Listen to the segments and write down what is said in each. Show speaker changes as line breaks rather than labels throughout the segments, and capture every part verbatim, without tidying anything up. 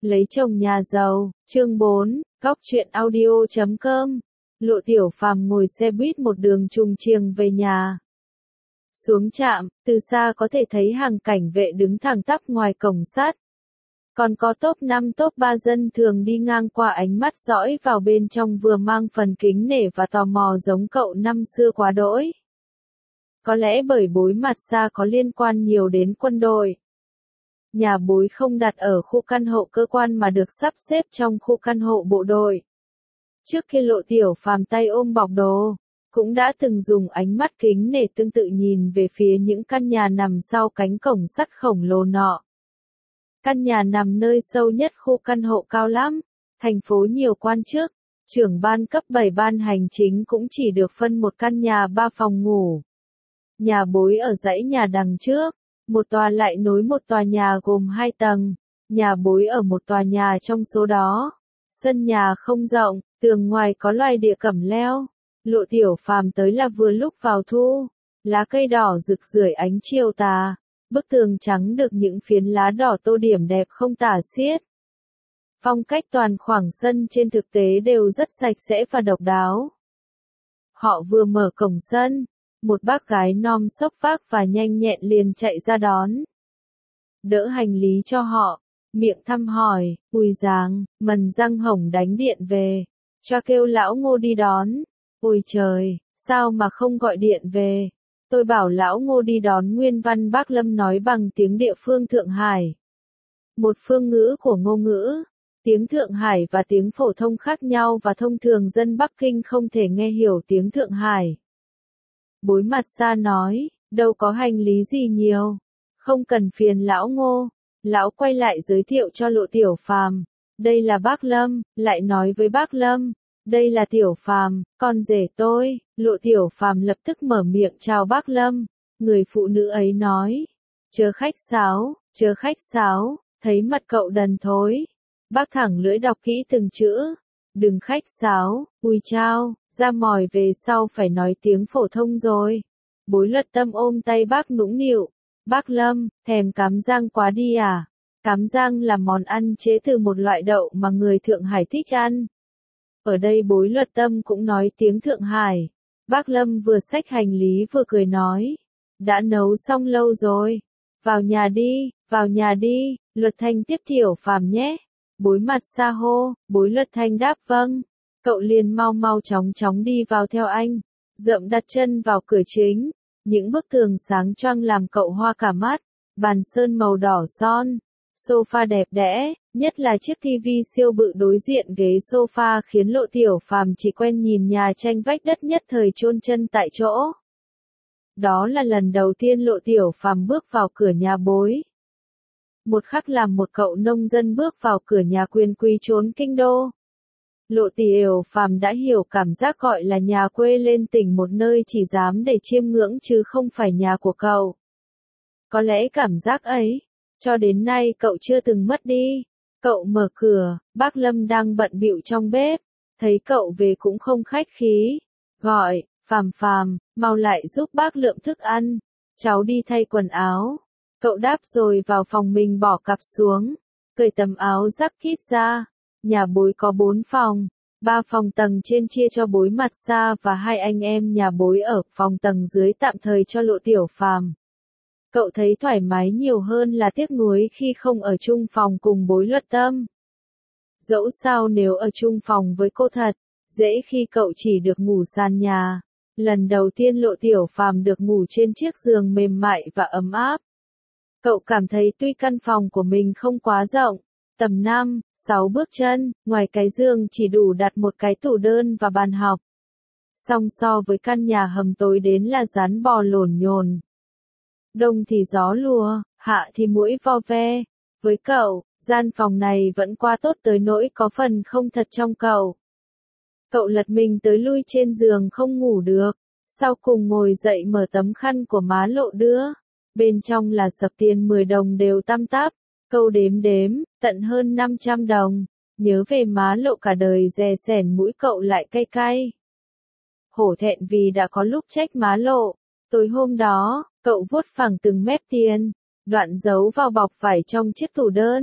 Lấy chồng nhà giàu, chương bốn, góc truyện audio chấm com. Lộ Tiểu Phàm ngồi xe buýt một đường trùng chiêng về nhà. Xuống trạm, từ xa có thể thấy hàng cảnh vệ đứng thẳng tắp ngoài cổng sắt. Còn có top năm top ba dân thường đi ngang qua, ánh mắt dõi vào bên trong vừa mang phần kính nể và tò mò giống cậu năm xưa quá đỗi. Có lẽ bởi bối mặt xa có liên quan nhiều đến quân đội. Nhà bối không đặt ở khu căn hộ cơ quan mà được sắp xếp trong khu căn hộ bộ đội. Trước khi Lộ Tiểu Phàm tay ôm bọc đồ, cũng đã từng dùng ánh mắt kính nể tương tự nhìn về phía những căn nhà nằm sau cánh cổng sắt khổng lồ nọ. Căn nhà nằm nơi sâu nhất khu căn hộ cao lắm, thành phố nhiều quan chức, trưởng ban cấp bảy ban hành chính cũng chỉ được phân một căn nhà ba phòng ngủ. Nhà bối ở dãy nhà đằng trước, một tòa lại nối một tòa nhà gồm hai tầng, nhà bối ở một tòa nhà trong số đó. Sân nhà không rộng, tường ngoài có loài địa cẩm leo. Lộ Tiểu Phàm tới là vừa lúc vào thu, lá cây đỏ rực rượi ánh chiều tà, bức tường trắng được những phiến lá đỏ tô điểm đẹp không tả xiết. Phong cách toàn khoảng sân trên thực tế đều rất sạch sẽ và độc đáo. Họ vừa mở cổng sân, một bác gái non xốc vác và nhanh nhẹn liền chạy ra đón. Đỡ hành lý cho họ, miệng thăm hỏi, Ui giàng, mần răng hổng đánh điện về, cho kêu lão Ngô đi đón. Ôi trời, sao mà không gọi điện về? Tôi bảo lão Ngô đi đón. Nguyên văn bác Lâm nói bằng tiếng địa phương Thượng Hải. Một phương ngữ của Ngô ngữ. Tiếng Thượng Hải và tiếng phổ thông khác nhau và thông thường dân Bắc Kinh không thể nghe hiểu tiếng Thượng Hải. Bối mặt xa nói, đâu có hành lý gì nhiều. Không cần phiền lão Ngô. Lão quay lại giới thiệu cho Lộ Tiểu Phàm. Đây là bác Lâm, lại nói với bác Lâm. Đây là Tiểu Phàm, con rể tôi. Lộ Tiểu Phàm lập tức mở miệng chào bác Lâm. Người phụ nữ ấy nói. Chớ khách sáo, chớ khách sáo, thấy mặt cậu đần thối. Bác thẳng lưỡi đọc kỹ từng chữ. Đừng khách sáo, ui chao, ra mỏi về sau phải nói tiếng phổ thông rồi. Bối Luật Tâm ôm tay bác nũng nịu. Bác Lâm, thèm cám giang quá đi à? Cám giang là món ăn chế từ một loại đậu mà người Thượng Hải thích ăn. Ở đây Bối Luật Tâm cũng nói tiếng Thượng Hải. Bác Lâm vừa xách hành lý vừa cười nói. Đã nấu xong lâu rồi. Vào nhà đi, vào nhà đi, Luật Thanh tiếp Tiểu Phàm nhé. Bối mặt xa hô, Bối Luật Thanh đáp vâng. Cậu liền mau mau chóng chóng đi vào theo anh. Dậm đặt chân vào cửa chính. Những bức tường sáng choang làm cậu hoa cả mắt. Bàn sơn màu đỏ son. Sofa đẹp đẽ, nhất là chiếc tivi siêu bự đối diện ghế sofa khiến Lộ Tiểu Phàm chỉ quen nhìn nhà tranh vách đất nhất thời chôn chân tại chỗ. Đó là lần đầu tiên Lộ Tiểu Phàm bước vào cửa nhà bối. Một khắc làm một cậu nông dân bước vào cửa nhà quyền quý trốn kinh đô. Lộ Tiểu Phàm đã hiểu cảm giác gọi là nhà quê lên tỉnh, một nơi chỉ dám để chiêm ngưỡng chứ không phải nhà của cậu. Có lẽ cảm giác ấy, cho đến nay cậu chưa từng mất đi. Cậu mở cửa, bác Lâm đang bận bịu trong bếp, thấy cậu về cũng không khách khí, gọi, Phàm Phàm, mau lại giúp bác lượm thức ăn, cháu đi thay quần áo. Cậu đáp rồi vào phòng mình bỏ cặp xuống, cởi tấm áo jacket ra. Nhà bối có bốn phòng, ba phòng tầng trên chia cho Bối mặt xa và hai anh em nhà bối ở phòng tầng dưới tạm thời cho Lộ Tiểu Phàm. Cậu thấy thoải mái nhiều hơn là tiếc nuối khi không ở chung phòng cùng Bối Luật Tâm. Dẫu sao nếu ở chung phòng với cô thật, dễ khi cậu chỉ được ngủ sàn nhà. Lần đầu tiên Lộ Tiểu Phàm được ngủ trên chiếc giường mềm mại và ấm áp. Cậu cảm thấy tuy căn phòng của mình không quá rộng, tầm năm, sáu bước chân, ngoài cái giường chỉ đủ đặt một cái tủ đơn và bàn học. Song so với căn nhà hầm tối đến là rắn bò lổn nhồn. Đông thì gió lùa, hạ thì muỗi vo ve. Với cậu, gian phòng này vẫn qua tốt tới nỗi có phần không thật trong cậu. Cậu lật mình tới lui trên giường không ngủ được. Sau cùng ngồi dậy mở tấm khăn của má Lộ đưa. Bên trong là sập tiền mười đồng đều tăm tắp. Câu đếm đếm, tận hơn năm trăm đồng. Nhớ về má Lộ cả đời dè sẻn, mũi cậu lại cay cay. Hổ thẹn vì đã có lúc trách má Lộ. Tối hôm đó, cậu vuốt phẳng từng mép tiền, đoạn giấu vào bọc vải trong chiếc tủ đơn.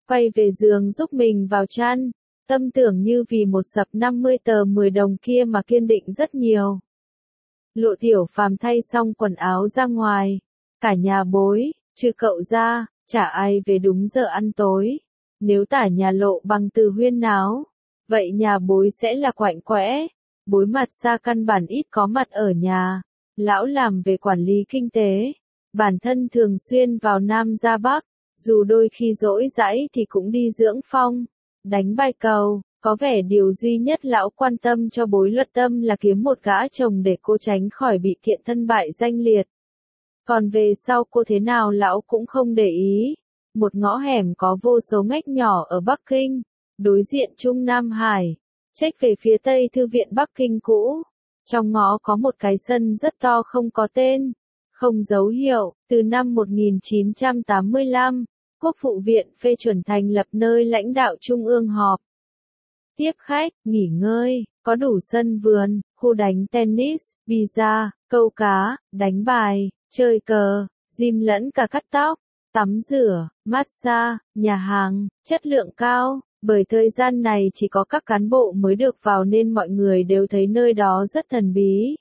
quay về giường giúp mình vào chăn, tâm tưởng như vì một sập năm mươi tờ mười đồng kia mà kiên định rất nhiều. Lộ Tiểu Phàm thay xong quần áo ra ngoài, cả nhà Bối, trừ cậu ra, chả ai về đúng giờ ăn tối. Nếu tả nhà Lộ bằng từ huyên náo, vậy nhà Bối sẽ là quạnh quẽ. Bối Mặt Xa căn bản ít có mặt ở nhà, lão làm về quản lý kinh tế, bản thân thường xuyên vào Nam ra Bắc, dù đôi khi rỗi rãi thì cũng đi dưỡng phong, đánh bài cầu. Có vẻ điều duy nhất lão quan tâm cho Bối Luật Tâm là kiếm một gã chồng để cô tránh khỏi bị kiện thân bại danh liệt. Còn về sau cô thế nào lão cũng không để ý. Một ngõ hẻm có vô số ngách nhỏ ở Bắc Kinh, đối diện Trung Nam Hải, chếch về phía tây Thư viện Bắc Kinh cũ. Trong ngõ có một cái sân rất to không có tên, không dấu hiệu, từ năm một nghìn chín trăm tám mươi lăm, Quốc vụ viện phê chuẩn thành lập nơi lãnh đạo trung ương họp, tiếp khách, nghỉ ngơi, có đủ sân vườn, khu đánh tennis, pizza, câu cá, đánh bài, chơi cờ, gym lẫn cả cắt tóc, tắm rửa, massage, nhà hàng, chất lượng cao. Bởi thời gian này chỉ có các cán bộ mới được vào nên mọi người đều thấy nơi đó rất thần bí.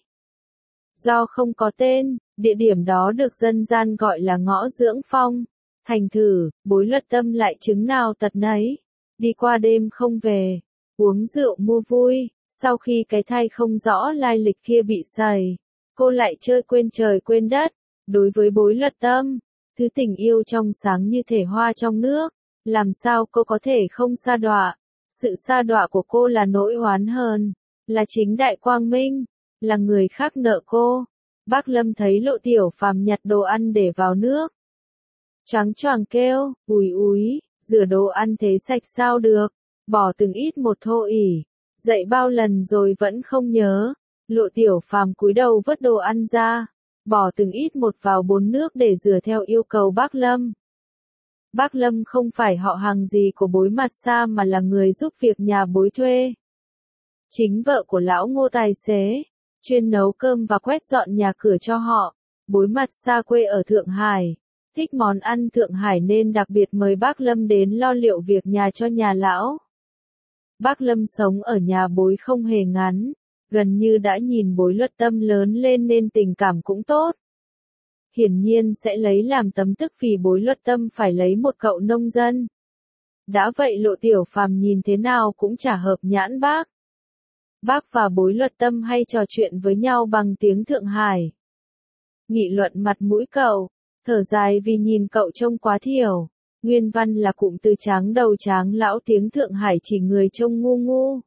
Do không có tên, địa điểm đó được dân gian gọi là ngõ dưỡng phong. Thành thử, Bối Luật Tâm lại chứng nào tật nấy, đi qua đêm không về, uống rượu mua vui. Sau khi cái thai không rõ lai lịch kia bị sẩy, cô lại chơi quên trời quên đất. Đối với Bối Luật Tâm, thứ tình yêu trong sáng như thể hoa trong nước, làm sao cô có thể không sa đọa. Sự sa đọa của cô là nỗi oán hờn, là chính đại quang minh, là người khác nợ cô. Bác Lâm thấy Lộ Tiểu Phàm nhặt đồ ăn để vào nước, choáng choàng kêu, ùi úi, rửa đồ ăn thế sạch sao được, bỏ từng ít một thô ỉ, dậy bao lần rồi vẫn không nhớ. Lộ Tiểu Phàm cúi đầu vớt đồ ăn ra, bỏ từng ít một vào bồn nước để rửa theo yêu cầu bác Lâm. Bác Lâm không phải họ hàng gì của Bối Mặt Xa mà là người giúp việc nhà Bối thuê. Chính vợ của lão Ngô tài xế, chuyên nấu cơm và quét dọn nhà cửa cho họ. Bối Mặt Xa quê ở Thượng Hải, thích món ăn Thượng Hải nên đặc biệt mời bác Lâm đến lo liệu việc nhà cho nhà lão. Bác Lâm sống ở nhà Bối không hề ngắn, gần như đã nhìn Bối Luật Tâm lớn lên nên tình cảm cũng tốt. Hiển nhiên sẽ lấy làm tấm tức vì Bối Luật Tâm phải lấy một cậu nông dân. Đã vậy Lộ Tiểu Phàm nhìn thế nào cũng chả hợp nhãn bác. Bác và Bối Luật Tâm hay trò chuyện với nhau bằng tiếng Thượng Hải. Nghị luận mặt mũi cậu, thở dài vì nhìn cậu trông quá thiểu. Nguyên văn là cụm từ tráng đầu tráng lão tiếng Thượng Hải chỉ người trông ngu ngu.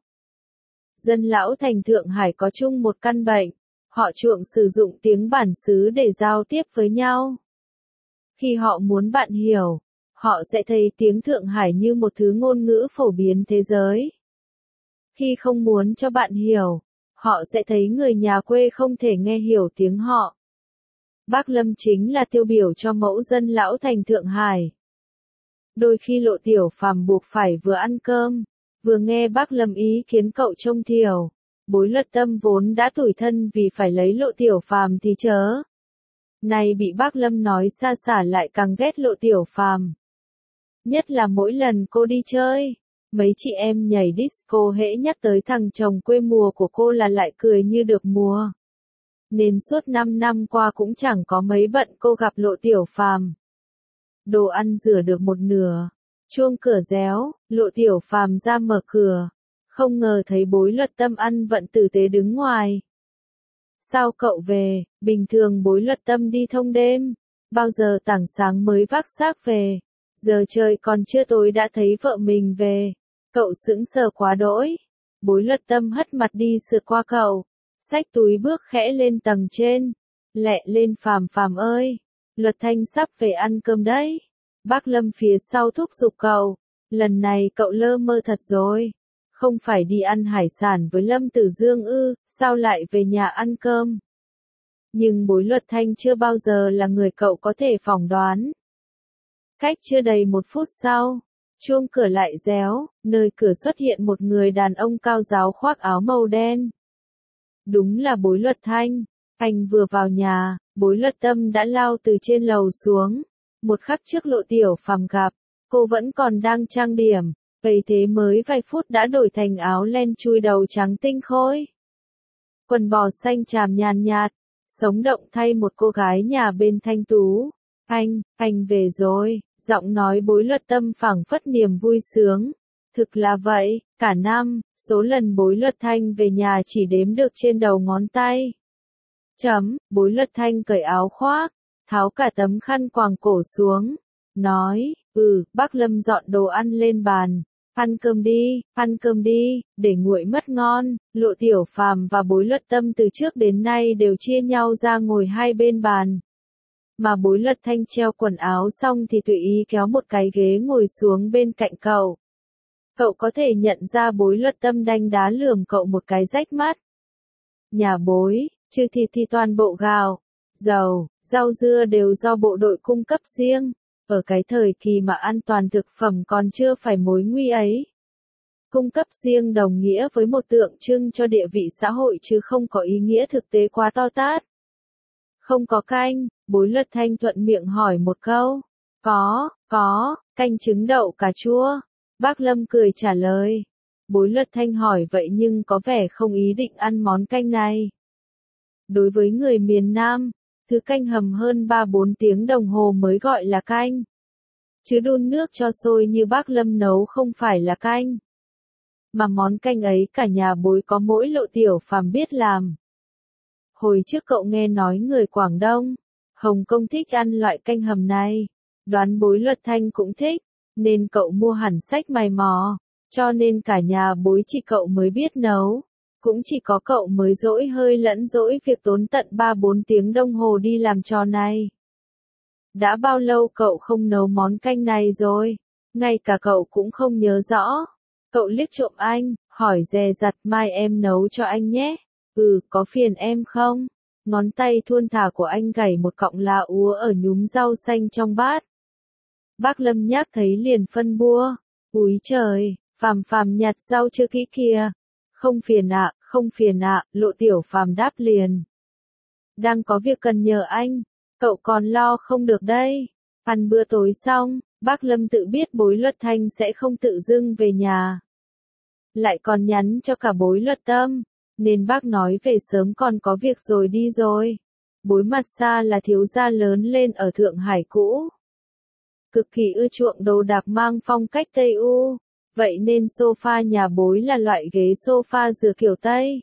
Dân lão thành Thượng Hải có chung một căn bệnh. Họ chuộng sử dụng tiếng bản xứ để giao tiếp với nhau. Khi họ muốn bạn hiểu, họ sẽ thấy tiếng Thượng Hải như một thứ ngôn ngữ phổ biến thế giới. Khi không muốn cho bạn hiểu, họ sẽ thấy người nhà quê không thể nghe hiểu tiếng họ. Bác Lâm chính là tiêu biểu cho mẫu dân lão thành Thượng Hải. Đôi khi Lộ Tiểu Phàm buộc phải vừa ăn cơm, vừa nghe bác Lâm ý kiến cậu trông thiểu. Bối Luật Tâm vốn đã tủi thân vì phải lấy Lộ Tiểu Phàm thì chớ. Này bị bác Lâm nói xa xả lại càng ghét Lộ Tiểu Phàm. Nhất là mỗi lần cô đi chơi, mấy chị em nhảy disco hễ nhắc tới thằng chồng quê mùa của cô là lại cười như được mùa. Nên suốt năm năm qua cũng chẳng có mấy bận cô gặp Lộ Tiểu Phàm. Đồ ăn rửa được một nửa, chuông cửa réo, Lộ Tiểu Phàm ra mở cửa. Không ngờ thấy Bối Luật Tâm ăn vận tử tế đứng ngoài. Sao cậu về? Bình thường Bối Luật Tâm đi thông đêm, bao giờ tảng sáng mới vác xác về. Giờ trời còn chưa tối đã thấy vợ mình về. Cậu sững sờ quá đỗi. Bối Luật Tâm hất mặt đi sượt qua cậu, xách túi bước khẽ lên tầng trên. Lẹ lên Phàm Phàm ơi, Luật Thanh sắp về ăn cơm đấy. Bác Lâm phía sau thúc giục cậu. Lần này cậu lơ mơ thật rồi. Không phải đi ăn hải sản với Lâm Tử Dương ư, sao lại về nhà ăn cơm? Nhưng Bối Luật Thanh chưa bao giờ là người cậu có thể phỏng đoán. Cách chưa đầy một phút sau, chuông cửa lại réo, nơi cửa xuất hiện một người đàn ông cao ráo khoác áo màu đen. Đúng là Bối Luật Thanh. Anh vừa vào nhà, Bối Luật Tâm đã lao từ trên lầu xuống. Một khắc trước Lộ Tiểu Phàm gặp, Cô vẫn còn đang trang điểm, vậy thế mới vài phút đã đổi thành áo len chui đầu trắng tinh khôi. Quần bò xanh tràm nhàn nhạt, sống động thay một cô gái nhà bên thanh tú. Anh, anh về rồi, giọng nói Bối Luật Tâm phảng phất niềm vui sướng. Thực là vậy, cả năm, số lần Bối Luật Thanh về nhà chỉ đếm được trên đầu ngón tay. Chấm, Bối Luật Thanh cởi áo khoác, tháo cả tấm khăn quàng cổ xuống, nói, ừ, bác Lâm dọn đồ ăn lên bàn. Ăn cơm đi, ăn cơm đi, để nguội mất ngon. Lộ Tiểu Phàm và Bối Luật Tâm từ trước đến nay đều chia nhau ra ngồi hai bên bàn. Mà Bối Luật Thanh treo quần áo xong thì tùy ý kéo một cái ghế ngồi xuống bên cạnh cậu. Cậu có thể nhận ra Bối Luật Tâm đánh đá lườm cậu một cái rách mắt. Nhà Bối, trừ thịt thì toàn bộ gạo, dầu, rau dưa đều do bộ đội cung cấp riêng. Ở cái thời kỳ mà an toàn thực phẩm còn chưa phải mối nguy ấy. Cung cấp riêng đồng nghĩa với một tượng trưng cho địa vị xã hội chứ không có ý nghĩa thực tế quá to tát. Không có canh, Bối Luật Thanh thuận miệng hỏi một câu. Có, có, canh trứng đậu cà chua. Bác Lâm cười trả lời. Bối Luật Thanh hỏi vậy nhưng có vẻ không ý định ăn món canh này. Đối với người miền Nam, thứ canh hầm hơn ba bốn tiếng đồng hồ mới gọi là canh. Chứ đun nước cho sôi như bác Lâm nấu không phải là canh. Mà món canh ấy cả nhà Bối có mỗi Lộ Tiểu Phàm biết làm. Hồi trước cậu nghe nói người Quảng Đông, Hồng Kông thích ăn loại canh hầm này. Đoán Bối Luật Thanh cũng thích, nên cậu mua hẳn sách mày mò. Cho nên cả nhà Bối chỉ cậu mới biết nấu. Cũng chỉ có cậu mới dỗi hơi lẫn dỗi việc tốn tận ba bốn tiếng đồng hồ đi làm trò này. Đã bao lâu cậu không nấu món canh này rồi? Ngay cả cậu cũng không nhớ rõ. Cậu liếc trộm anh, hỏi dè dặt mai em nấu cho anh nhé. Ừ, có phiền em không? Ngón tay thuôn thả của anh gảy một cọng lá úa ở nhúm rau xanh trong bát. Bác Lâm nhắc thấy liền phân bua. Úi trời, Phàm Phàm nhặt rau chưa kỹ kìa. Không phiền ạ, không phiền ạ, Lộ Tiểu Phàm đáp liền. Đang có việc cần nhờ anh, cậu còn lo không được đây. Ăn bữa tối xong, bác Lâm tự biết Bối Luật Thanh sẽ không tự dưng về nhà. Lại còn nhắn cho cả Bối Luật Tâm, nên bác nói về sớm còn có việc rồi đi rồi. Bối Mặt Xa là thiếu gia lớn lên ở Thượng Hải cũ. Cực kỳ ưa chuộng đồ đạc mang phong cách Tây U. Vậy nên sofa nhà Bối là loại ghế sofa dựa kiểu Tây.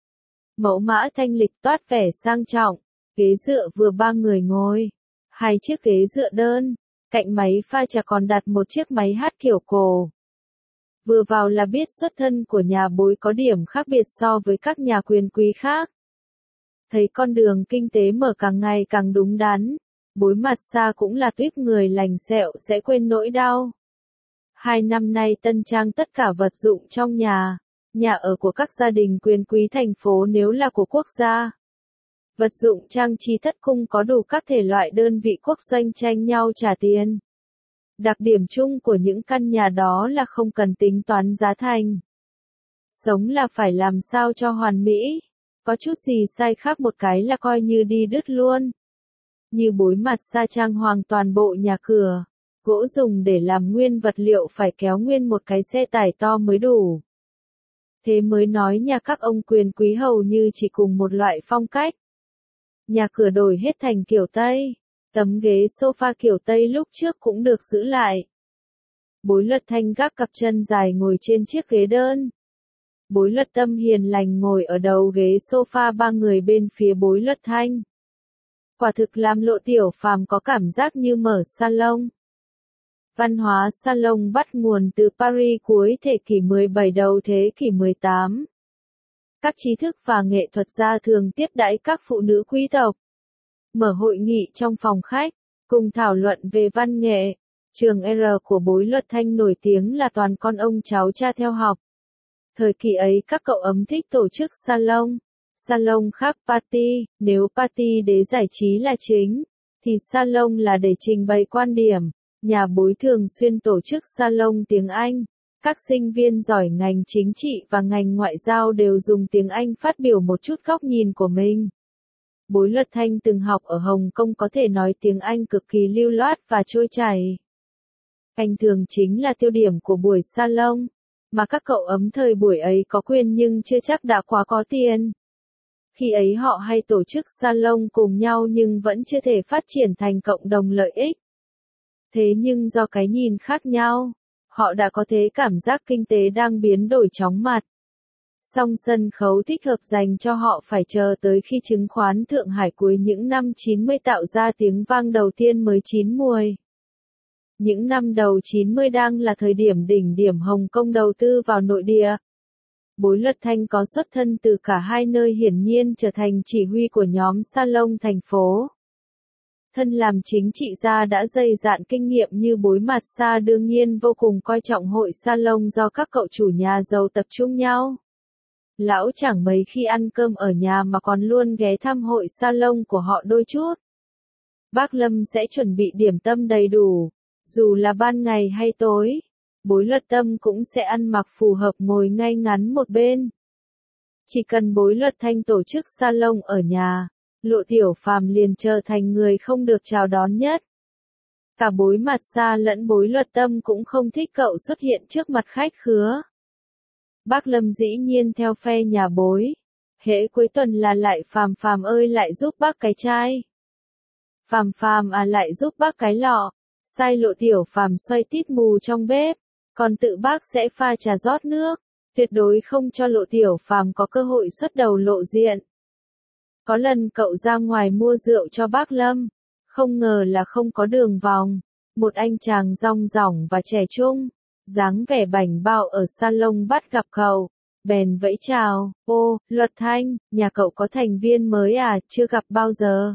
Mẫu mã thanh lịch toát vẻ sang trọng, ghế dựa vừa ba người ngồi, hai chiếc ghế dựa đơn, cạnh máy pha trà còn đặt một chiếc máy hát kiểu cổ. Vừa vào là biết xuất thân của nhà Bối có điểm khác biệt so với các nhà quyền quý khác. Thấy con đường kinh tế mở càng ngày càng đúng đắn, Bối Mặt Xa cũng là tuýp người lành sẹo sẽ quên nỗi đau. Hai năm nay tân trang tất cả vật dụng trong nhà, nhà ở của các gia đình quyền quý thành phố nếu là của quốc gia. Vật dụng trang trí thất cung có đủ các thể loại đơn vị quốc doanh tranh nhau trả tiền. Đặc điểm chung của những căn nhà đó là không cần tính toán giá thành. Sống là phải làm sao cho hoàn mỹ, có chút gì sai khác một cái là coi như đi đứt luôn. Như Bối Mặt Xa trang hoàng toàn bộ nhà cửa. Gỗ dùng để làm nguyên vật liệu phải kéo nguyên một cái xe tải to mới đủ. Thế mới nói nhà các ông quyền quý hầu như chỉ cùng một loại phong cách. Nhà cửa đổi hết thành kiểu Tây. Tấm ghế sofa kiểu Tây lúc trước cũng được giữ lại. Bối Luật Thanh gác cặp chân dài ngồi trên chiếc ghế đơn. Bối Luật Tâm hiền lành ngồi ở đầu ghế sofa ba người bên phía Bối Luật Thanh. Quả thực làm Lộ Tiểu Phàm có cảm giác như mở salon. Văn hóa salon bắt nguồn từ Paris cuối thế kỷ mười bảy đầu thế kỷ mười tám. Các trí thức và nghệ thuật gia thường tiếp đãi các phụ nữ quý tộc. Mở hội nghị trong phòng khách, cùng thảo luận về văn nghệ. Trường R của Bối Luật Thanh nổi tiếng là toàn con ông cháu cha theo học. Thời kỳ ấy các cậu ấm thích tổ chức salon. Salon khác party, nếu party để giải trí là chính, thì salon là để trình bày quan điểm. Nhà Bối thường xuyên tổ chức salon tiếng Anh. Các sinh viên giỏi ngành chính trị và ngành ngoại giao đều dùng tiếng Anh phát biểu một chút góc nhìn của mình. Bối Luật Thanh từng học ở Hồng Kông có thể nói tiếng Anh cực kỳ lưu loát và trôi chảy. Anh thường chính là tiêu điểm của buổi salon, mà các cậu ấm thời buổi ấy có quyền nhưng chưa chắc đã quá có tiền. Khi ấy họ hay tổ chức salon cùng nhau nhưng vẫn chưa thể phát triển thành cộng đồng lợi ích. Thế nhưng do cái nhìn khác nhau, họ đã có thế cảm giác kinh tế đang biến đổi chóng mặt. Song sân khấu thích hợp dành cho họ phải chờ tới khi chứng khoán Thượng Hải cuối những năm chín mươi tạo ra tiếng vang đầu tiên mới chín muồi. Những năm đầu chín mươi đang là thời điểm đỉnh điểm Hồng Kông đầu tư vào nội địa. Bối Luật Thanh có xuất thân từ cả hai nơi hiển nhiên trở thành chỉ huy của nhóm salon thành phố. Thân làm chính trị gia đã dày dạn kinh nghiệm như Bối Mạt Sa đương nhiên vô cùng coi trọng hội salon do các cậu chủ nhà giàu tập trung nhau. Lão chẳng mấy khi ăn cơm ở nhà mà còn luôn ghé thăm hội salon của họ đôi chút. Bác Lâm sẽ chuẩn bị điểm tâm đầy đủ, dù là ban ngày hay tối. Bối Luật Tâm cũng sẽ ăn mặc phù hợp ngồi ngay ngắn một bên. Chỉ cần Bối Luật Thanh tổ chức salon ở nhà, Lộ Tiểu Phàm liền trở thành người không được chào đón nhất. Cả Bối Mạt Sa lẫn Bối Luật Tâm cũng không thích cậu xuất hiện trước mặt khách khứa. Bác Lâm dĩ nhiên theo phe nhà Bối. Hễ cuối tuần là lại Phàm Phàm ơi lại giúp bác cái chai. Phàm Phàm à lại giúp bác cái lọ. Sai Lộ Tiểu Phàm xoay tít mù trong bếp, còn tự bác sẽ pha trà rót nước, tuyệt đối không cho Lộ Tiểu Phàm có cơ hội xuất đầu lộ diện. Có lần cậu ra ngoài mua rượu cho bác Lâm, không ngờ là không có đường vòng, một anh chàng rong ròng và trẻ trung, dáng vẻ bảnh bao ở salon bắt gặp cậu, bèn vẫy chào, ô, Luật Thanh, nhà cậu có thành viên mới à, chưa gặp bao giờ.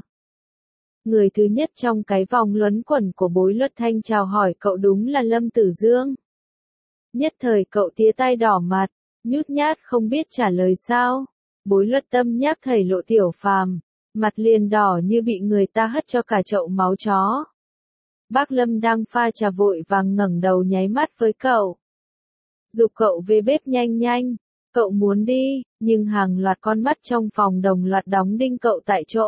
Người thứ nhất trong cái vòng luẩn quẩn của Bối Luật Thanh chào hỏi cậu đúng là Lâm Tử Dương. Nhất thời cậu tía tai đỏ mặt, nhút nhát không biết trả lời sao. Bối Luật Tâm nhắc thầy Lộ Tiểu Phàm, mặt liền đỏ như bị người ta hất cho cả chậu máu chó. Bác Lâm đang pha trà vội vàng ngẩng đầu nháy mắt với cậu. Giục cậu về bếp nhanh nhanh, cậu muốn đi, nhưng hàng loạt con mắt trong phòng đồng loạt đóng đinh cậu tại chỗ.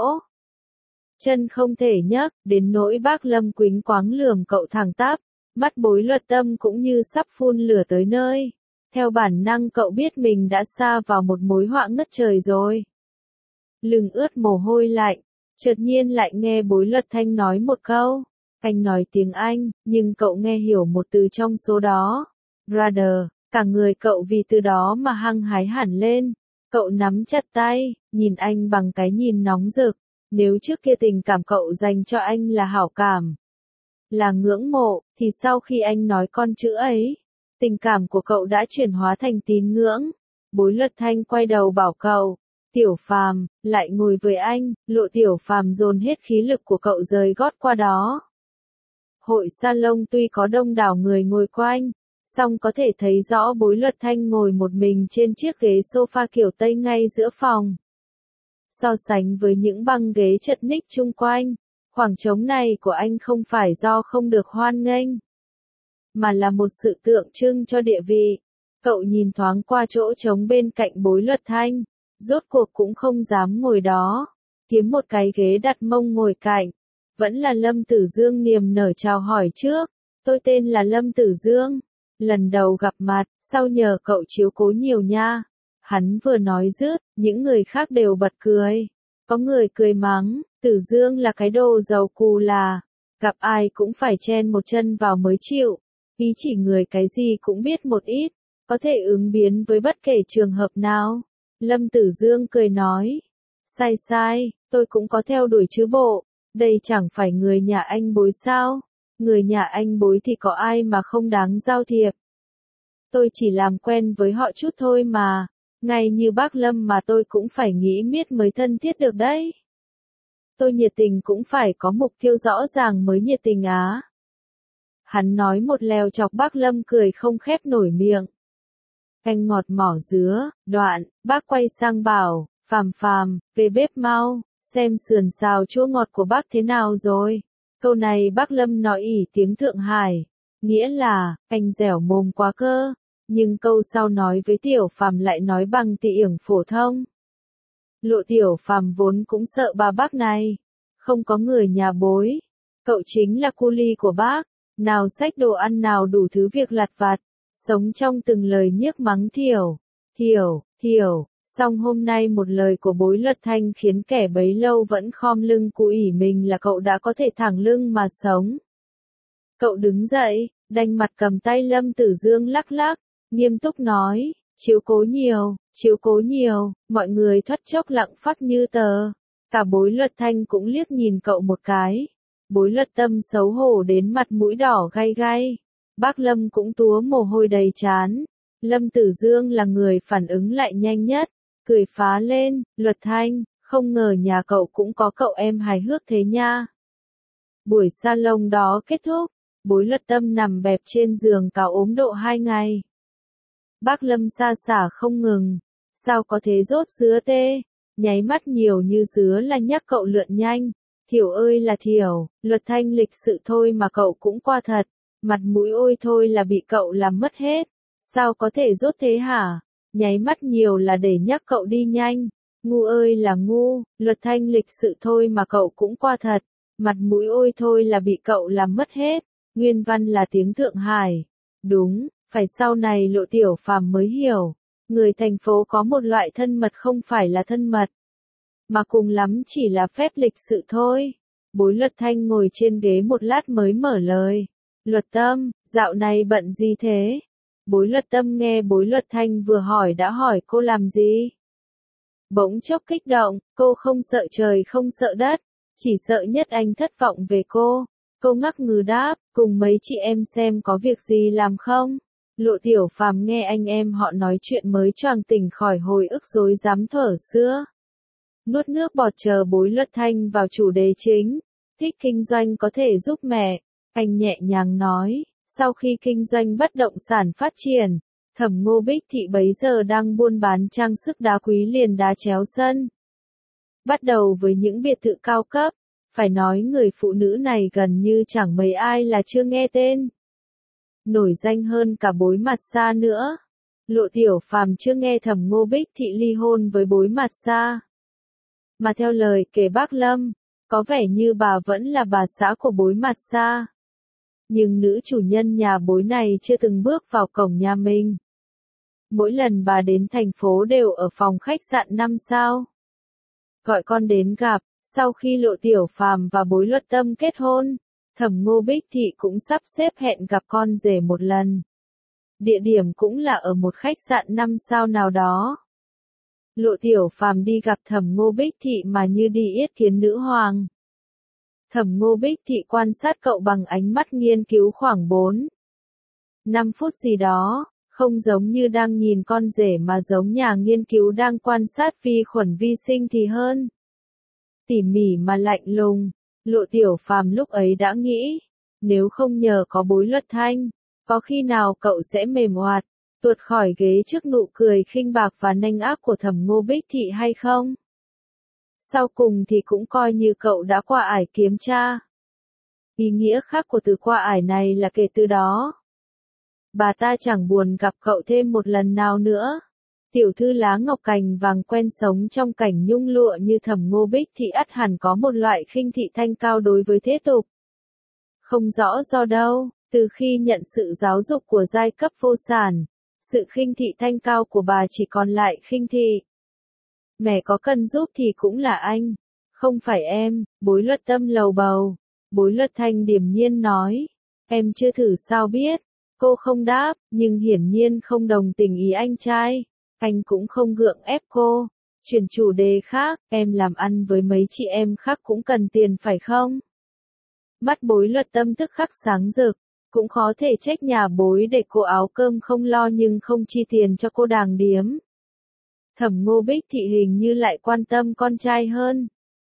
Chân không thể nhấc, đến nỗi bác Lâm quýnh quáng lườm cậu thẳng tắp, mắt Bối Luật Tâm cũng như sắp phun lửa tới nơi. Theo bản năng cậu biết mình đã sa vào một mối họa ngất trời rồi. Lưng ướt mồ hôi lạnh, chợt nhiên lại nghe Bối Luật Thanh nói một câu. Anh nói tiếng Anh, nhưng cậu nghe hiểu một từ trong số đó. Brother, cả người cậu vì từ đó mà hăng hái hẳn lên. Cậu nắm chặt tay, nhìn anh bằng cái nhìn nóng rực. Nếu trước kia tình cảm cậu dành cho anh là hảo cảm, là ngưỡng mộ, thì sau khi anh nói con chữ ấy, tình cảm của cậu đã chuyển hóa thành tín ngưỡng. Bối Luật Thanh quay đầu bảo cậu, Tiểu Phàm, lại ngồi với anh. Lộ Tiểu Phàm dồn hết khí lực của cậu rời gót qua đó. Hội salon tuy có đông đảo người ngồi quanh, song có thể thấy rõ Bối Luật Thanh ngồi một mình trên chiếc ghế sofa kiểu Tây ngay giữa phòng. So sánh với những băng ghế chật ních chung quanh, khoảng trống này của anh không phải do không được hoan nghênh, mà là một sự tượng trưng cho địa vị. Cậu nhìn thoáng qua chỗ trống bên cạnh Bối Luật Thanh, rốt cuộc cũng không dám ngồi đó, kiếm một cái ghế đặt mông ngồi cạnh. Vẫn là Lâm Tử Dương niềm nở chào hỏi trước, tôi tên là Lâm Tử Dương, lần đầu gặp mặt, sau nhờ cậu chiếu cố nhiều nha. Hắn vừa nói dứt, những người khác đều bật cười. Có người cười mắng, Tử Dương là cái đồ giàu cù là, gặp ai cũng phải chen một chân vào mới chịu. Ý chỉ người cái gì cũng biết một ít, có thể ứng biến với bất kể trường hợp nào. Lâm Tử Dương cười nói, sai sai, tôi cũng có theo đuổi chứ bộ, đây chẳng phải người nhà anh Bối sao, người nhà anh Bối thì có ai mà không đáng giao thiệp. Tôi chỉ làm quen với họ chút thôi mà. Ngay như bác Lâm mà tôi cũng phải nghĩ miết mới thân thiết được đấy. Tôi nhiệt tình cũng phải có mục tiêu rõ ràng mới nhiệt tình á. Hắn nói một lèo chọc bác Lâm cười không khép nổi miệng. Canh ngọt mỏ dứa, đoạn, bác quay sang bảo, Phàm Phàm, về bếp mau, xem sườn xào chua ngọt của bác thế nào rồi. Câu này bác Lâm nói ỉ tiếng Thượng Hải, nghĩa là, canh dẻo mồm quá cơ. Nhưng câu sau nói với Tiểu Phàm lại nói bằng tị yểng phổ thông. Lộ Tiểu Phàm vốn cũng sợ bà bác này, không có người nhà Bối, cậu chính là cu li của bác, Nào xách đồ ăn nào đủ thứ việc lặt vặt, sống trong từng lời nhiếc mắng Thiểu, Thiểu, Thiểu. Song hôm nay một lời của Bối Luật Thanh khiến kẻ bấy lâu vẫn khom lưng cúi ỉ mình là cậu đã có thể thẳng lưng mà sống. Cậu đứng dậy, đanh mặt cầm tay Lâm Tử Dương lắc lắc, nghiêm túc nói, chiếu cố nhiều, chiếu cố nhiều, mọi người thoát chốc lặng phắc như tờ. Cả Bối Luật Thanh cũng liếc nhìn cậu một cái. Bối Luật Tâm xấu hổ đến mặt mũi đỏ gay gay. Bác Lâm cũng túa mồ hôi đầy trán. Lâm Tử Dương là người phản ứng lại nhanh nhất, cười phá lên, Luật Thanh, không ngờ nhà cậu cũng có cậu em hài hước thế nha. Buổi salon đó kết thúc, Bối Luật Tâm nằm bẹp trên giường cáo ốm độ hai ngày. Bác Lâm xa xả không ngừng, sao có thế rốt dứa tê, nháy mắt nhiều như dứa là nhắc cậu lượn nhanh. Thiểu ơi là Thiểu, Luật Thanh lịch sự thôi mà cậu cũng qua thật, mặt mũi ôi thôi là bị cậu làm mất hết, sao có thể rốt thế hả, nháy mắt nhiều là để nhắc cậu đi nhanh, ngu ơi là ngu, Luật Thanh lịch sự thôi mà cậu cũng qua thật, mặt mũi ôi thôi là bị cậu làm mất hết, nguyên văn là tiếng Thượng Hải, đúng, phải sau này Lộ Tiểu Phàm mới hiểu, người thành phố có một loại thân mật không phải là thân mật, mà cùng lắm chỉ là phép lịch sự thôi. Bối Luật Thanh ngồi trên ghế một lát mới mở lời. Luật Tâm, dạo này bận gì thế? Bối Luật Tâm nghe Bối Luật Thanh vừa hỏi đã hỏi cô làm gì? Bỗng chốc kích động, cô không sợ trời không sợ đất, chỉ sợ nhất anh thất vọng về cô. Cô ngắc ngứ đáp, cùng mấy chị em xem có việc gì làm không? Lộ Tiểu Phàm nghe anh em họ nói chuyện mới choàng tỉnh khỏi hồi ức rối rắm thuở xưa. Nuốt nước bọt chờ Bối Luật Thanh vào chủ đề chính. Thích kinh doanh có thể giúp mẹ. Anh nhẹ nhàng nói, sau khi kinh doanh bất động sản phát triển, Thẩm Ngô Bích Thị bấy giờ đang buôn bán trang sức đá quý liền đá chéo sân. Bắt đầu với những biệt thự cao cấp, phải nói người phụ nữ này gần như chẳng mấy ai là chưa nghe tên. Nổi danh hơn cả Bối Mặt Xa nữa. Lộ Tiểu Phàm chưa nghe Thẩm Ngô Bích Thị ly hôn với Bối Mặt Xa. Mà theo lời kể bác Lâm, có vẻ như bà vẫn là bà xã của Bối Mặt Xa. Nhưng nữ chủ nhân nhà Bối này chưa từng bước vào cổng nhà mình. Mỗi lần bà đến thành phố đều ở phòng khách sạn năm sao. Gọi con đến gặp, sau khi Lộ Tiểu Phàm và Bối Luật Tâm kết hôn, Thẩm Ngô Bích Thị cũng sắp xếp hẹn gặp con rể một lần. Địa điểm cũng là ở một khách sạn năm sao nào đó. Lộ Tiểu Phàm đi gặp Thẩm Ngô Bích Thị mà như đi yết kiến nữ hoàng. Thẩm Ngô Bích Thị quan sát cậu bằng ánh mắt nghiên cứu khoảng bốn năm phút gì đó, không giống như đang nhìn con rể mà giống nhà nghiên cứu đang quan sát vi khuẩn vi sinh thì hơn. Tỉ mỉ mà lạnh lùng, Lộ Tiểu Phàm lúc ấy đã nghĩ, nếu không nhờ có Bối Luật Thanh, có khi nào cậu sẽ mềm oạt, tuột khỏi ghế trước nụ cười khinh bạc và nanh ác của Thẩm Ngô Bích Thị hay không? Sau cùng thì cũng coi như cậu đã qua ải kiếm tra. Ý nghĩa khác của từ qua ải này là kể từ đó, bà ta chẳng buồn gặp cậu thêm một lần nào nữa. Tiểu thư lá ngọc cành vàng quen sống trong cảnh nhung lụa như Thẩm Ngô Bích Thị ắt hẳn có một loại khinh thị thanh cao đối với thế tục. Không rõ do đâu, từ khi nhận sự giáo dục của giai cấp vô sản, sự khinh thị thanh cao của bà chỉ còn lại khinh thị. Mẹ có cần giúp thì cũng là anh, không phải em, Bối Luật Tâm lầu bầu. Bối Luật Thanh điềm nhiên nói, em chưa thử sao biết. Cô không đáp, nhưng hiển nhiên không đồng tình ý anh trai. Anh cũng không gượng ép cô. Chuyển chủ đề khác, em làm ăn với mấy chị em khác cũng cần tiền phải không? Mắt Bối Luật Tâm tức khắc sáng rực. Cũng khó thể trách nhà Bối để cô áo cơm không lo nhưng không chi tiền cho cô đàng điếm. Thẩm Ngô Bích Thị hình như lại quan tâm con trai hơn.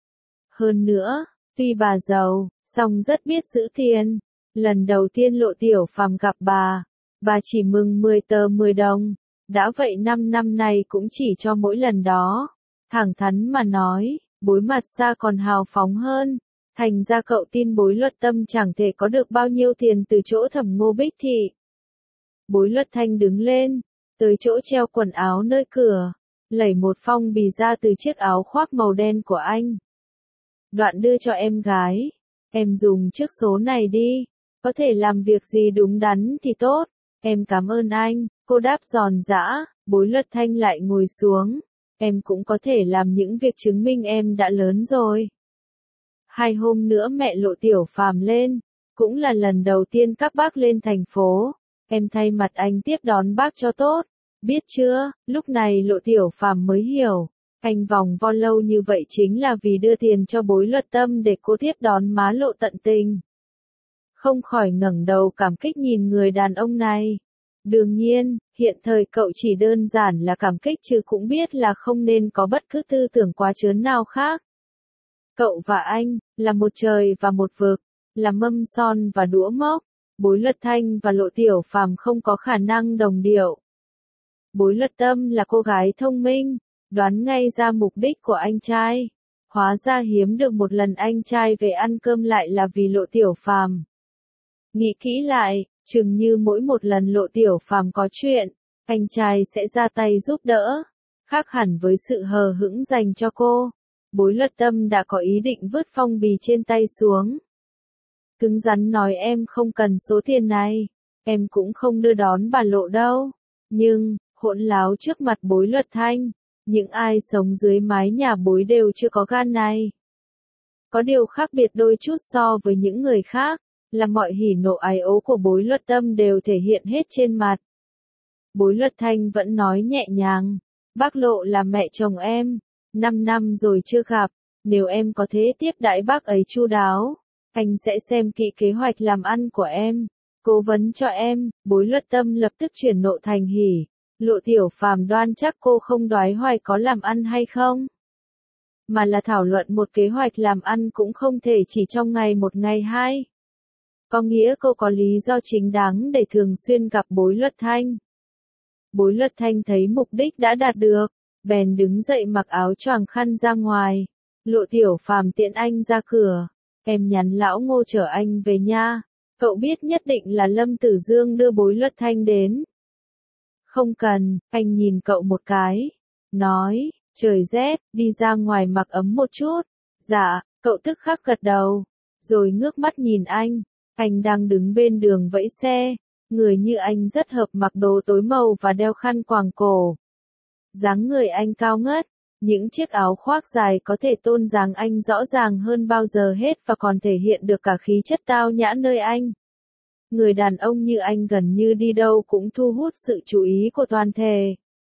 Hơn nữa, tuy bà giàu, song rất biết giữ tiền. Lần đầu tiên Lộ Tiểu Phàm gặp bà, bà chỉ mừng mười tờ mười đồng. Đã vậy năm năm nay cũng chỉ cho mỗi lần đó. Thẳng thắn mà nói, Bối Mặt Xa còn hào phóng hơn. Thành ra cậu tin Bối Luật Tâm chẳng thể có được bao nhiêu tiền từ chỗ Thẩm Ngô Bích Thị. Bối Luật Thanh đứng lên, tới chỗ treo quần áo nơi cửa, lẩy một phong bì ra từ chiếc áo khoác màu đen của anh. Đoạn đưa cho em gái, em dùng trước số này đi. Có thể làm việc gì đúng đắn thì tốt. Em cảm ơn anh, cô đáp giòn giã. Bối Luật Thanh lại ngồi xuống. Em cũng có thể làm những việc chứng minh em đã lớn rồi. Hai hôm nữa mẹ Lộ Tiểu Phàm lên. Cũng là lần đầu tiên các bác lên thành phố. Em thay mặt anh tiếp đón bác cho tốt. Biết chưa, lúc này Lộ Tiểu Phàm mới hiểu. Anh vòng vo lâu như vậy chính là vì đưa tiền cho Bối Luật Tâm để cô tiếp đón má Lộ tận tình. Không khỏi ngẩng đầu cảm kích nhìn người đàn ông này. Đương nhiên, hiện thời cậu chỉ đơn giản là cảm kích chứ cũng biết là không nên có bất cứ tư tưởng quá trớn nào khác. Cậu và anh, là một trời và một vực, là mâm son và đũa mốc. Bối Luật Thanh và Lộ Tiểu Phàm không có khả năng đồng điệu. Bối Luật Tâm là cô gái thông minh, đoán ngay ra mục đích của anh trai. Hóa ra hiếm được một lần anh trai về ăn cơm lại là vì Lộ Tiểu Phàm. Nghĩ kỹ lại, chừng như mỗi một lần Lộ Tiểu Phàm có chuyện, anh trai sẽ ra tay giúp đỡ. Khác hẳn với sự hờ hững dành cho cô. Bối Luật Tâm đã có ý định vứt phong bì trên tay xuống. Cứng rắn nói em không cần số tiền này. Em cũng không đưa đón bà Lộ đâu. Nhưng, hỗn láo trước mặt Bối Luật Thanh. Những ai sống dưới mái nhà Bối đều chưa có gan này. Có điều khác biệt đôi chút so với những người khác, là mọi hỉ nộ ái ố của Bối Luật Tâm đều thể hiện hết trên mặt. Bối Luật Thanh vẫn nói nhẹ nhàng. Bác Lộ là mẹ chồng em. Năm năm rồi chưa gặp. Nếu em có thể tiếp đãi bác ấy chu đáo, anh sẽ xem kỹ kế hoạch làm ăn của em, cố vấn cho em. Bối Luật Tâm lập tức chuyển nộ thành hỉ. Lộ Tiểu Phàm đoan chắc cô không đoái hoài có làm ăn hay không, mà là thảo luận một kế hoạch làm ăn cũng không thể chỉ trong ngày một ngày hai. Có nghĩa cô có lý do chính đáng để thường xuyên gặp Bối Luật Thanh. Bối Luật Thanh thấy mục đích đã đạt được, bèn đứng dậy mặc áo choàng khăn ra ngoài. Lộ Tiểu Phàm tiễn anh ra cửa. Em nhắn lão Ngô chở anh về nha. Cậu biết nhất định là Lâm Tử Dương đưa Bối Luật Thanh đến. Không cần, anh nhìn cậu một cái. Nói, trời rét, đi ra ngoài mặc ấm một chút. Dạ, cậu tức khắc gật đầu. Rồi ngước mắt nhìn anh. Anh đang đứng bên đường vẫy xe. Người như anh rất hợp mặc đồ tối màu và đeo khăn quàng cổ. Dáng người anh cao ngất. Những chiếc áo khoác dài có thể tôn dáng anh rõ ràng hơn bao giờ hết và còn thể hiện được cả khí chất tao nhã nơi anh. Người đàn ông như anh gần như đi đâu cũng thu hút sự chú ý của toàn thể.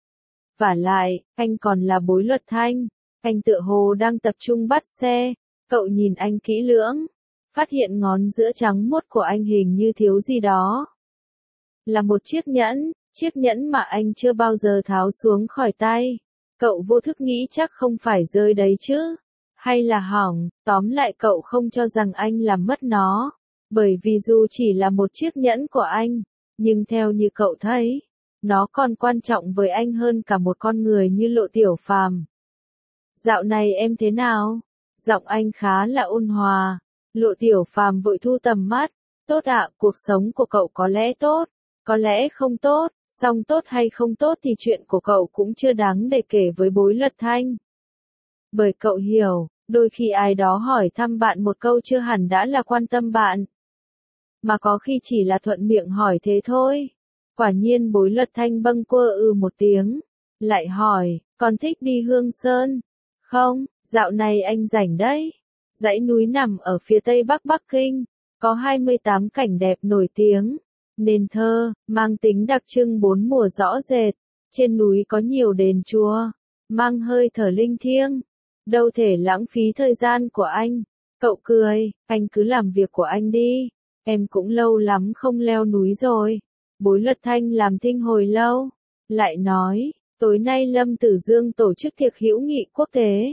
Vả lại, anh còn là Bối Luật Thanh. Anh tựa hồ đang tập trung bắt xe. Cậu nhìn anh kỹ lưỡng. Phát hiện ngón giữa trắng muốt của anh hình như thiếu gì đó. Là một chiếc nhẫn, chiếc nhẫn mà anh chưa bao giờ tháo xuống khỏi tay. Cậu vô thức nghĩ chắc không phải rơi đấy chứ. Hay là hỏng, tóm lại cậu không cho rằng anh làm mất nó. Bởi vì dù chỉ là một chiếc nhẫn của anh, nhưng theo như cậu thấy, nó còn quan trọng với anh hơn cả một con người như Lộ Tiểu Phàm. Dạo này em thế nào? Giọng anh khá là ôn hòa. Lộ Tiểu Phàm vội thu tầm mắt. Tốt ạ, cuộc sống của cậu có lẽ tốt, có lẽ không tốt. Song tốt hay không tốt thì chuyện của cậu cũng chưa đáng để kể với Bối Luật Thanh. Bởi cậu hiểu, đôi khi ai đó hỏi thăm bạn một câu chưa hẳn đã là quan tâm bạn. Mà có khi chỉ là thuận miệng hỏi thế thôi. Quả nhiên Bối Luật Thanh bâng quơ ừ một tiếng. Lại hỏi, còn thích đi Hương Sơn? Không, dạo này anh rảnh đấy. Dãy núi nằm ở phía tây bắc Bắc Kinh. Có hai mươi tám cảnh đẹp nổi tiếng. Nền thơ, mang tính đặc trưng bốn mùa rõ rệt. Trên núi có nhiều đền chùa, mang hơi thở linh thiêng. Đâu thể lãng phí thời gian của anh. Cậu cười, anh cứ làm việc của anh đi. Em cũng lâu lắm không leo núi rồi. Bối Luật Thanh làm thinh hồi lâu. Lại nói, tối nay Lâm Tử Dương tổ chức tiệc hữu nghị quốc tế.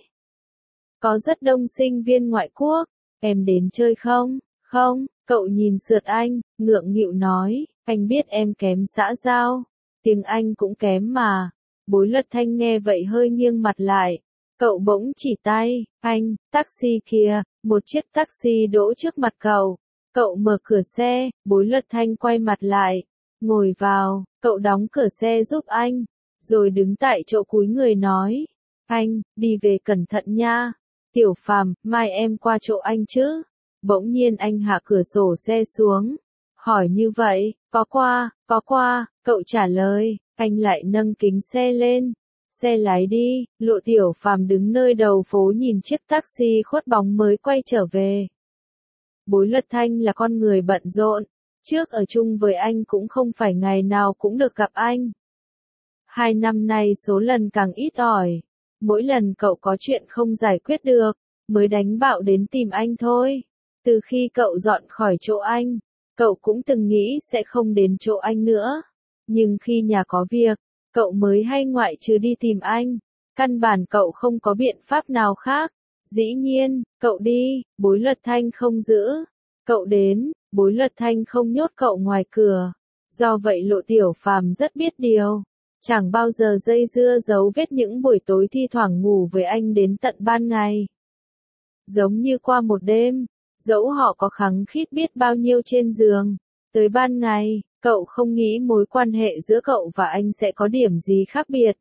Có rất đông sinh viên ngoại quốc. Em đến chơi không? Không. Cậu nhìn sượt anh, ngượng nghịu nói, anh biết em kém xã giao. Tiếng Anh cũng kém mà. Bối Luật Thanh nghe vậy hơi nghiêng mặt lại. Cậu bỗng chỉ tay, anh, taxi kìa, một chiếc taxi đỗ trước mặt cậu. Cậu mở cửa xe, Bối Luật Thanh quay mặt lại. Ngồi vào, cậu đóng cửa xe giúp anh. Rồi đứng tại chỗ cúi người nói. Anh, đi về cẩn thận nha. Tiểu Phàm, mai em qua chỗ anh chứ. Bỗng nhiên anh hạ cửa sổ xe xuống. Hỏi như vậy, có qua, có qua, cậu trả lời, anh lại nâng kính xe lên. Xe lái đi, Lộ Tiểu Phàm đứng nơi đầu phố nhìn chiếc taxi khuất bóng mới quay trở về. Bối Luật Thanh là con người bận rộn, trước ở chung với anh cũng không phải ngày nào cũng được gặp anh. Hai năm nay số lần càng ít ỏi, mỗi lần cậu có chuyện không giải quyết được, mới đánh bạo đến tìm anh thôi. Từ khi cậu dọn khỏi chỗ anh, cậu cũng từng nghĩ sẽ không đến chỗ anh nữa. Nhưng khi nhà có việc, cậu mới hay ngoại trừ đi tìm anh. Căn bản cậu không có biện pháp nào khác. Dĩ nhiên, cậu đi, Bối Luật Thanh không giữ. Cậu đến, Bối Luật Thanh không nhốt cậu ngoài cửa. Do vậy Lộ Tiểu Phàm rất biết điều. Chẳng bao giờ dây dưa giấu vết những buổi tối thi thoảng ngủ với anh đến tận ban ngày. Giống như qua một đêm, dẫu họ có khăng khít biết bao nhiêu trên giường, tới ban ngày, cậu không nghĩ mối quan hệ giữa cậu và anh sẽ có điểm gì khác biệt.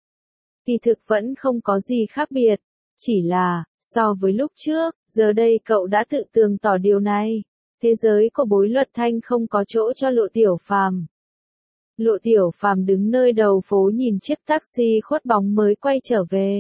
Kỳ thực vẫn không có gì khác biệt, chỉ là, so với lúc trước, giờ đây cậu đã tự tường tỏ điều này. Thế giới của Bối Luật Thanh không có chỗ cho Lộ Tiểu Phàm. Lộ Tiểu Phàm đứng nơi đầu phố nhìn chiếc taxi khuất bóng mới quay trở về.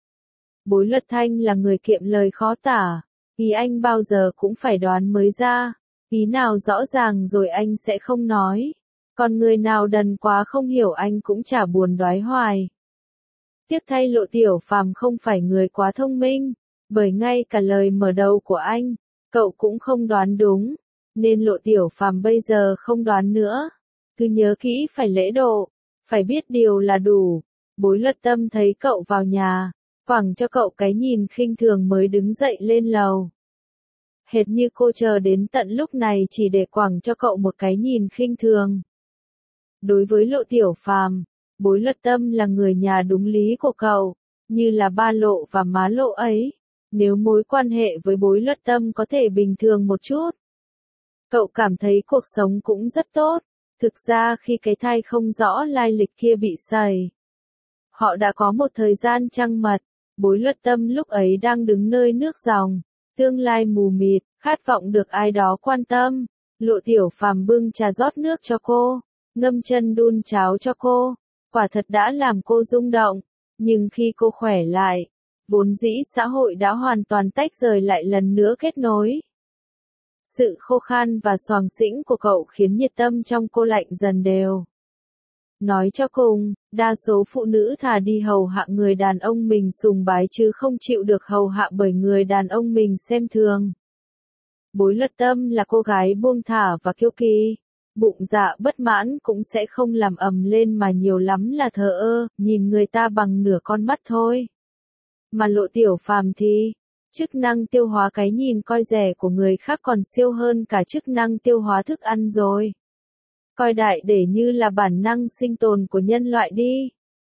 Bối Luật Thanh là người kiệm lời khó tả, ý anh bao giờ cũng phải đoán mới ra, ý nào rõ ràng rồi anh sẽ không nói, còn người nào đần quá không hiểu anh cũng chả buồn đoái hoài. Tiếc thay Lộ Tiểu Phàm không phải người quá thông minh, bởi ngay cả lời mở đầu của anh, cậu cũng không đoán đúng, nên Lộ Tiểu Phàm bây giờ không đoán nữa. Cứ nhớ kỹ phải lễ độ, phải biết điều là đủ. Bối Luật Tâm thấy cậu vào nhà, quẳng cho cậu cái nhìn khinh thường mới đứng dậy lên lầu. Hệt như cô chờ đến tận lúc này chỉ để quẳng cho cậu một cái nhìn khinh thường. Đối với Lộ Tiểu Phàm, Bối Luật Tâm là người nhà đúng lý của cậu, như là ba Lộ và má Lộ ấy. Nếu mối quan hệ với Bối Luật Tâm có thể bình thường một chút, cậu cảm thấy cuộc sống cũng rất tốt. Thực ra khi cái thai không rõ lai lịch kia bị sẩy, họ đã có một thời gian trăng mật. Bối Luật Tâm lúc ấy đang đứng nơi nước dòng, tương lai mù mịt, khát vọng được ai đó quan tâm. Lộ Tiểu Phàm bưng trà rót nước cho cô, ngâm chân đun cháo cho cô, quả thật đã làm cô rung động. Nhưng khi cô khỏe lại, vốn dĩ xã hội đã hoàn toàn tách rời lại lần nữa kết nối. Sự khô khan và xoàng xĩnh của cậu khiến nhiệt tâm trong cô lạnh dần đều. Nói cho cùng, đa số phụ nữ thà đi hầu hạ người đàn ông mình sùng bái chứ không chịu được hầu hạ bởi người đàn ông mình xem thường. Bối Luật Tâm là cô gái buông thả và kiêu kỳ. Bụng dạ bất mãn cũng sẽ không làm ầm lên mà nhiều lắm là thờ ơ, nhìn người ta bằng nửa con mắt thôi. Mà Lộ Tiểu Phàm thì, chức năng tiêu hóa cái nhìn coi rẻ của người khác còn siêu hơn cả chức năng tiêu hóa thức ăn rồi. Coi đại để như là bản năng sinh tồn của nhân loại đi.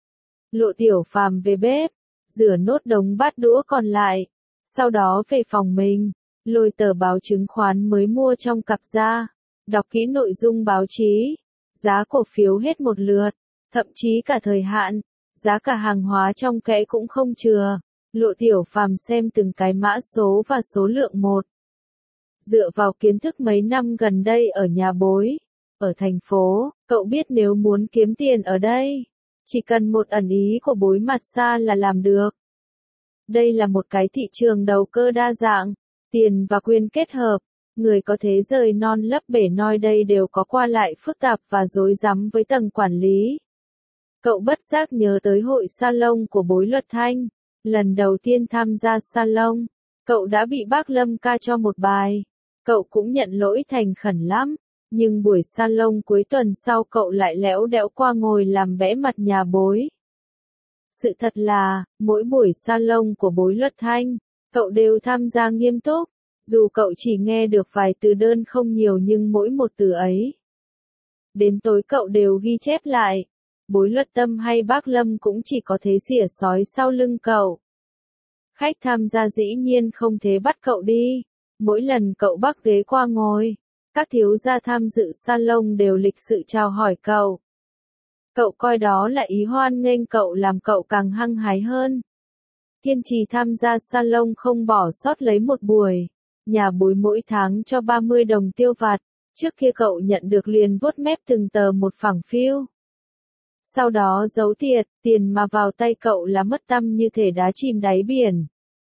Lộ Tiểu Phàm về bếp, rửa nốt đống bát đũa còn lại, sau đó về phòng mình, lôi tờ báo chứng khoán mới mua trong cặp ra, đọc kỹ nội dung báo chí, giá cổ phiếu hết một lượt, thậm chí cả thời hạn, giá cả hàng hóa trong kẽ cũng không chừa. Lộ Tiểu Phàm xem từng cái mã số và số lượng một. Dựa vào kiến thức mấy năm gần đây ở nhà Bối, ở thành phố, cậu biết nếu muốn kiếm tiền ở đây, chỉ cần một ẩn ý của Bối mặt xa là làm được. Đây là một cái thị trường đầu cơ đa dạng, tiền và quyền kết hợp, người có thế rời non lấp bể noi đây đều có qua lại phức tạp và rối rắm với tầng quản lý. Cậu bất giác nhớ tới hội salon của Bối Luật Thanh. Lần đầu tiên tham gia salon, cậu đã bị bác Lâm ca cho một bài. Cậu cũng nhận lỗi thành khẩn lắm, nhưng buổi salon cuối tuần sau cậu lại lẽo đẽo qua ngồi làm vẽ mặt nhà Bối. Sự thật là, mỗi buổi salon của Bối Luật Thanh, cậu đều tham gia nghiêm túc, dù cậu chỉ nghe được vài từ đơn không nhiều nhưng mỗi một từ ấy. Đến tối cậu đều ghi chép lại. Bối Luật Tâm hay bác Lâm cũng chỉ có thế xỉa sói sau lưng cậu. Khách tham gia dĩ nhiên không thế bắt cậu đi. Mỗi lần cậu bắc ghế qua ngồi, các thiếu gia tham dự salon đều lịch sự chào hỏi cậu. Cậu coi đó là ý hoan nghênh cậu làm cậu càng hăng hái hơn. Kiên trì tham gia salon không bỏ sót lấy một buổi. Nhà Bối mỗi tháng cho ba mươi đồng tiêu vặt, Trước kia cậu nhận được liền vuốt mép từng tờ một phẳng phiu. Sau đó giấu tiệt, tiền mà vào tay cậu là mất tăm như thể đá chìm đáy biển.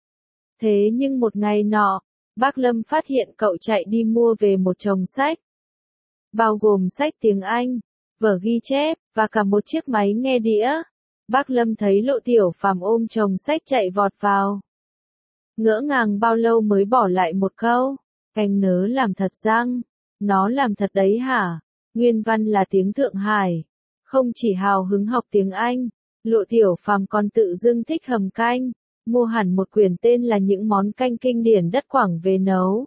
Thế nhưng một ngày nọ, bác Lâm phát hiện cậu chạy đi mua về một chồng sách. Bao gồm sách tiếng Anh, vở ghi chép, và cả một chiếc máy nghe đĩa. Bác Lâm thấy Lộ Tiểu Phàm ôm chồng sách chạy vọt vào. Ngỡ ngàng bao lâu mới bỏ lại một câu, anh nớ làm thật răng, nó làm thật đấy hả? Nguyên văn là tiếng Thượng Hải. Không chỉ hào hứng học tiếng Anh, Lộ Tiểu Phàm còn tự dưng thích hầm canh, mua hẳn một quyển tên là Những món canh kinh điển đất Quảng về nấu.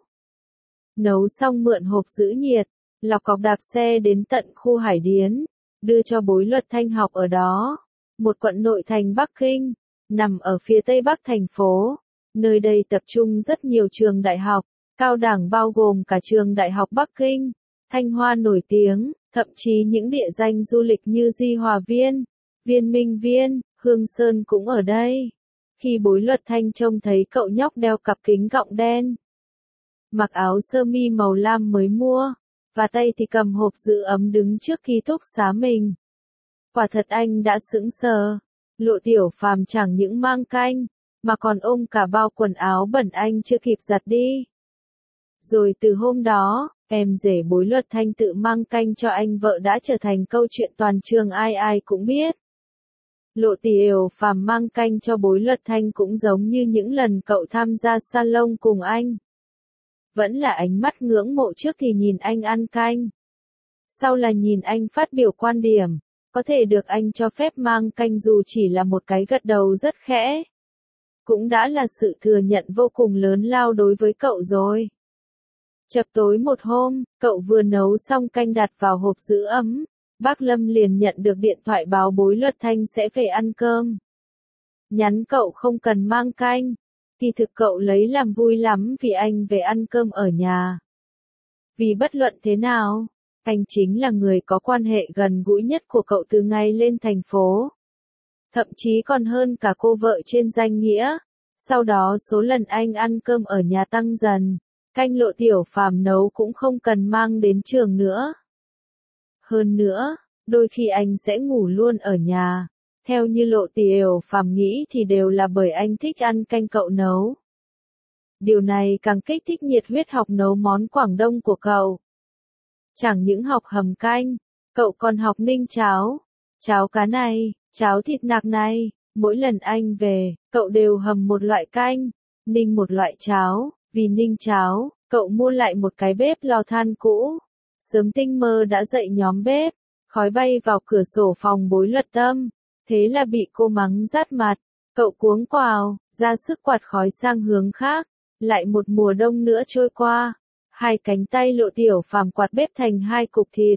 Nấu xong mượn hộp giữ nhiệt, lọc cọc đạp xe đến tận khu Hải Điến, đưa cho Bối Luật Thanh học ở đó, một quận nội thành Bắc Kinh, nằm ở phía tây bắc thành phố. Nơi đây tập trung rất nhiều trường đại học, cao đẳng bao gồm cả trường Đại học Bắc Kinh, Thanh Hoa nổi tiếng, thậm chí những địa danh du lịch như Di Hòa Viên, Viên Minh Viên, Hương Sơn cũng ở đây. Khi Bối Luật Thanh trông thấy cậu nhóc đeo cặp kính gọng đen, mặc áo sơ mi màu lam mới mua, và tay thì cầm hộp giữ ấm đứng trước ký túc xá mình. Quả thật anh đã sững sờ, Lộ Tiểu Phàm chẳng những mang canh, mà còn ôm cả bao quần áo bẩn anh chưa kịp giặt đi. Rồi từ hôm đó, em rể Bối Luật Thanh tự mang canh cho anh vợ đã trở thành câu chuyện toàn trường ai ai cũng biết. Lộ Tiểu Phàm mang canh cho Bối Luật Thanh cũng giống như những lần cậu tham gia salon cùng anh. Vẫn là ánh mắt ngưỡng mộ trước thì nhìn anh ăn canh. Sau là nhìn anh phát biểu quan điểm, có thể được anh cho phép mang canh dù chỉ là một cái gật đầu rất khẽ. Cũng đã là sự thừa nhận vô cùng lớn lao đối với cậu rồi. Chập tối một hôm, cậu vừa nấu xong canh đặt vào hộp giữ ấm, bác Lâm liền nhận được điện thoại báo Bối Luật Thanh sẽ về ăn cơm. Nhắn cậu không cần mang canh, kỳ thực cậu lấy làm vui lắm vì anh về ăn cơm ở nhà. Vì bất luận thế nào, anh chính là người có quan hệ gần gũi nhất của cậu từ ngày lên thành phố. Thậm chí còn hơn cả cô vợ trên danh nghĩa. Sau đó số lần anh ăn cơm ở nhà tăng dần, canh Lộ Tiểu Phàm nấu cũng không cần mang đến trường nữa. Hơn nữa, đôi khi anh sẽ ngủ luôn ở nhà. Theo như Lộ Tiểu Phàm nghĩ thì đều là bởi anh thích ăn canh cậu nấu. Điều này càng kích thích nhiệt huyết học nấu món Quảng Đông của cậu. Chẳng những học hầm canh, cậu còn học ninh cháo, cháo cá này, cháo thịt nạc này. Mỗi lần anh về, cậu đều hầm một loại canh, ninh một loại cháo. Vì ninh cháo, cậu mua lại một cái bếp lò than cũ. Sớm tinh mơ đã dậy nhóm bếp, khói bay vào cửa sổ phòng Bối Luật Tâm. Thế là bị cô mắng rát mặt, cậu cuống quào, ra sức quạt khói sang hướng khác. Lại một mùa đông nữa trôi qua, hai cánh tay Lộ Tiểu Phàm quạt bếp thành hai cục thịt.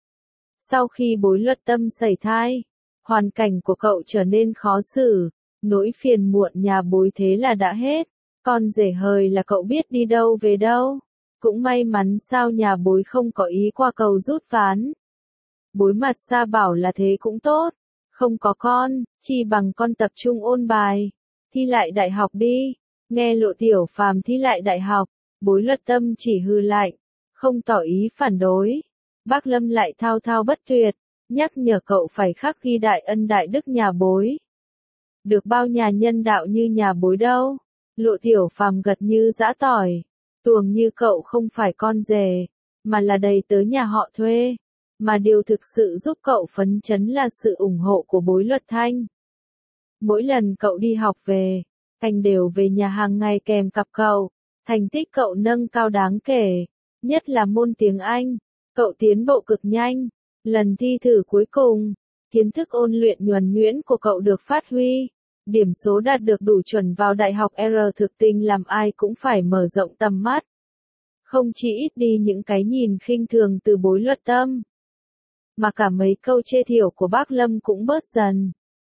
Sau khi Bối Luật Tâm sẩy thai, hoàn cảnh của cậu trở nên khó xử, nỗi phiền muộn nhà Bối thế là đã hết. Con rể hời là cậu biết đi đâu về đâu. Cũng may mắn sao nhà Bối không có ý qua cầu rút ván. Bối mặt xa bảo là thế cũng tốt. Không có con, chi bằng con tập trung ôn bài. Thi lại đại học đi. Nghe Lộ Tiểu Phàm thi lại đại học, Bối Luật Tâm chỉ hừ lạnh, không tỏ ý phản đối. Bác Lâm lại thao thao bất tuyệt, nhắc nhở cậu phải khắc ghi đại ân đại đức nhà Bối. Được bao nhà nhân đạo như nhà Bối đâu. Lộ Tiểu Phàm gật như giã tỏi, tuồng như cậu không phải con rể, mà là đầy tớ nhà họ thuê. Mà điều thực sự giúp cậu phấn chấn là sự ủng hộ của Bối Luật Thanh. Mỗi lần cậu đi học về, anh đều về nhà hàng ngày kèm cặp cậu. Thành tích cậu nâng cao đáng kể, nhất là môn tiếng Anh, cậu tiến bộ cực nhanh. Lần thi thử cuối cùng, kiến thức ôn luyện nhuần nhuyễn của cậu được phát huy. Điểm số đạt được đủ chuẩn vào đại học R thực tình làm ai cũng phải mở rộng tầm mắt. Không chỉ ít đi những cái nhìn khinh thường từ Bối Luật Tâm, mà cả mấy câu chê thiểu của bác Lâm cũng bớt dần.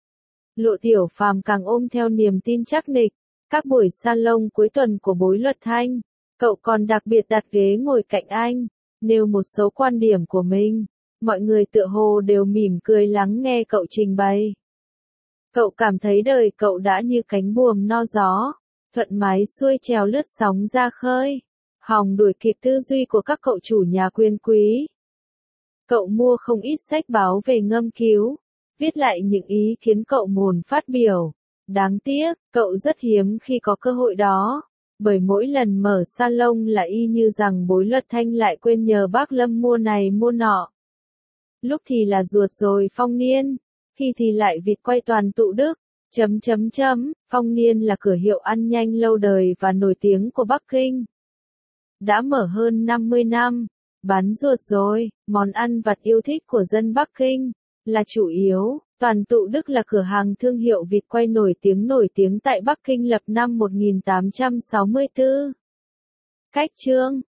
Lộ Tiểu Phàm càng ôm theo niềm tin chắc nịch. Các buổi salon cuối tuần của Bối Luật Thanh, cậu còn đặc biệt đặt ghế ngồi cạnh anh, nêu một số quan điểm của mình. Mọi người tựa hồ đều mỉm cười lắng nghe cậu trình bày. Cậu cảm thấy đời cậu đã như cánh buồm no gió, thuận mái xuôi trèo lướt sóng ra khơi. hòng đuổi kịp tư duy của các cậu chủ nhà quyền quý. Cậu mua không ít sách báo về ngâm cứu, viết lại những ý kiến cậu muốn phát biểu. Đáng tiếc, cậu rất hiếm khi có cơ hội đó, bởi mỗi lần mở salon là y như rằng bối Luật Thanh lại quên nhờ bác Lâm mua này mua nọ. Lúc thì là ruột rồi Phong Niên, khi thì lại vịt quay toàn tụ Đức. Chấm chấm chấm, Phong Niên là cửa hiệu ăn nhanh lâu đời và nổi tiếng của Bắc Kinh. Đã mở hơn năm mươi năm, bán ruột rồi, món ăn vặt yêu thích của dân Bắc Kinh, là chủ yếu. Toàn tụ Đức là cửa hàng thương hiệu vịt quay nổi tiếng nổi tiếng tại Bắc Kinh lập năm một nghìn tám trăm sáu mươi tư. Cách chương